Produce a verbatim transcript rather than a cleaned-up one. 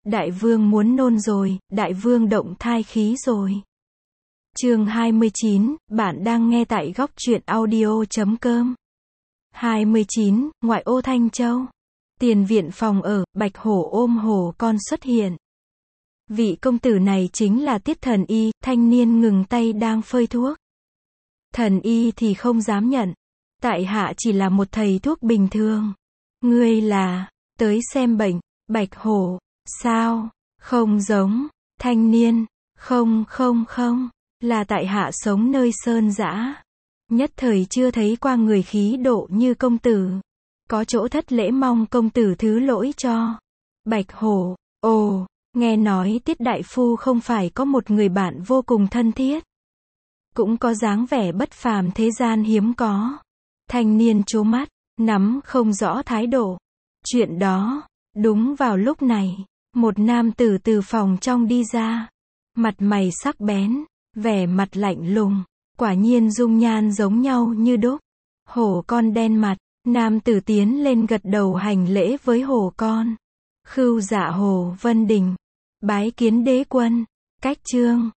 Đại vương muốn nôn rồi, đại vương động thai khí rồi. Chương hai mươi chín, bạn đang nghe tại góc truyện audio chấm com. hai mươi chín, ngoại ô Thanh Châu. Tiền viện phòng ở, bạch hổ ôm hổ con xuất hiện. Vị công tử này chính là Tiết Thần Y, thanh niên ngừng tay đang phơi thuốc. Thần Y thì không dám nhận. Tại hạ chỉ là một thầy thuốc bình thường. Ngươi là, tới xem bệnh, bạch hổ, sao, không giống, thanh niên, không không không, là tại hạ sống nơi sơn dã. Nhất thời chưa thấy qua người khí độ như công tử. Có chỗ thất lễ mong công tử thứ lỗi cho. Bạch hổ, ồ, nghe nói Tiết đại phu không phải có một người bạn vô cùng thân thiết. Cũng có dáng vẻ bất phàm thế gian hiếm có. Thanh niên trố mắt, nắm không rõ thái độ. Chuyện đó, đúng vào lúc này, một nam tử từ phòng trong đi ra. Mặt mày sắc bén, vẻ mặt lạnh lùng, quả nhiên dung nhan giống nhau như đúc. Hổ con đen mặt, nam tử tiến lên gật đầu hành lễ với hổ con. Khưu dạ Hồ Vân Đình, bái kiến đế quân. Cách chương